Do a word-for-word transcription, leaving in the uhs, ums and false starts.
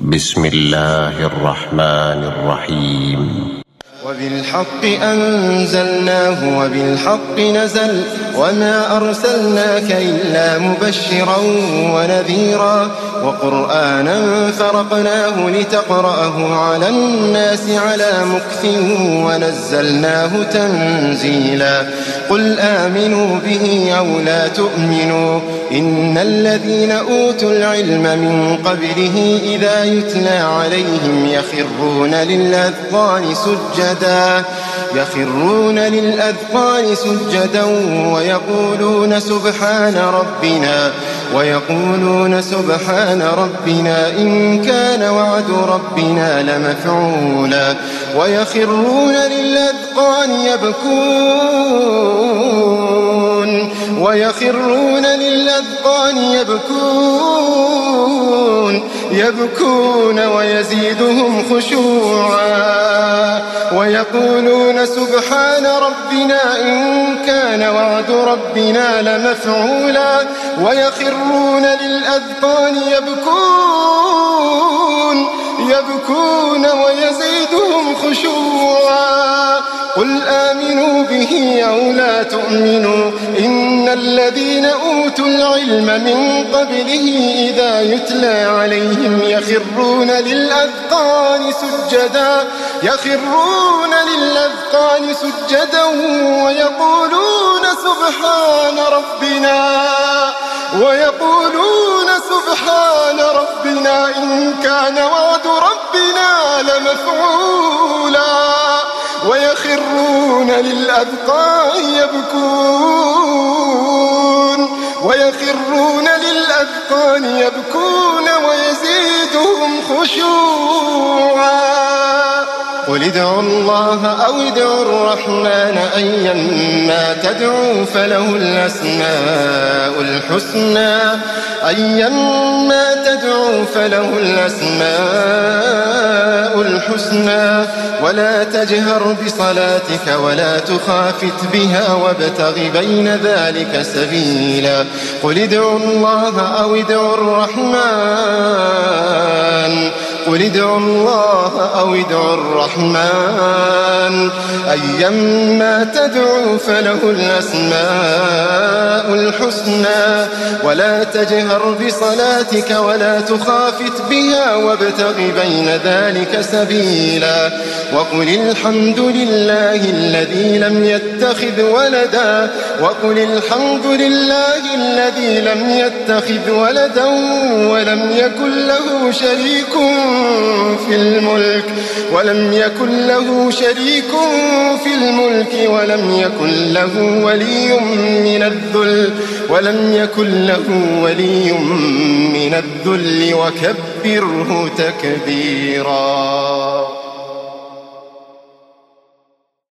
بسم الله الرحمن الرحيم. وبالحق أنزلناه وبالحق نزل وما أرسلناك إلا مبشرا ونذيرا وقرآنا فرقناه لتقرأه على الناس على مكث ونزلناه تنزيلا. قل آمنوا به أو لا تؤمنوا إن الذين أوتوا العلم من قبله إذا يتلى عليهم يخرون للأذقان سجدا يخرون للأذقان سجدا ويقولون سبحان ربنا ويقولون سبحان ربنا إن كان وعد ربنا لمفعولا ويخرون للأذقان يبكون ويخرون للأذقان يبكون يبكون ويزيدهم خشوعا ويقولون سبحان ربنا إن كان وعد ربنا لمفعولا ويخرون للأذقان يبكون يبكون ويزيدهم خشوعا. قل آمنوا به أو لا تؤمنوا إن الذين أوتوا العلم من قبله إذا يتلى عليهم يخرون للأذقان سجدا يخرون للأذقان سجدا ويقولون سبحان ربنا ويقولون سبحان ربنا إن كان وعد ربنا لمفعولا ويخرون للأذقان يبكون ويخرون للأذقان يبكون ويزيدهم خشوعا. قل ادعوا الله أو ادعوا الرحمن أيما تدعوا فله الأسماء الحسنى أيما تدعوا فله الأسماء الحسنى ولا تجهر بصلاتك ولا تخافت بها وابتغ بين ذلك سبيلا. قل ادعوا الله أو ادعوا الرحمن قل ادعوا الله أو ادعوا الرحمن أيما تدعوا فله الأسماء الحسنى ولا تجهر بصلاتك ولا تخافت بها وابتغ بين ذلك سبيلا. وقل الحمد لله الذي لم يتخذ ولدا وقل الحمد لله الذي لم يتخذ ولدا ولم يكن له شريك في الملك ولم يكن له شريك في الملك ولم يكن له ولي من الذل ولم يكن له ولي من الذل وكبره تكبيرا.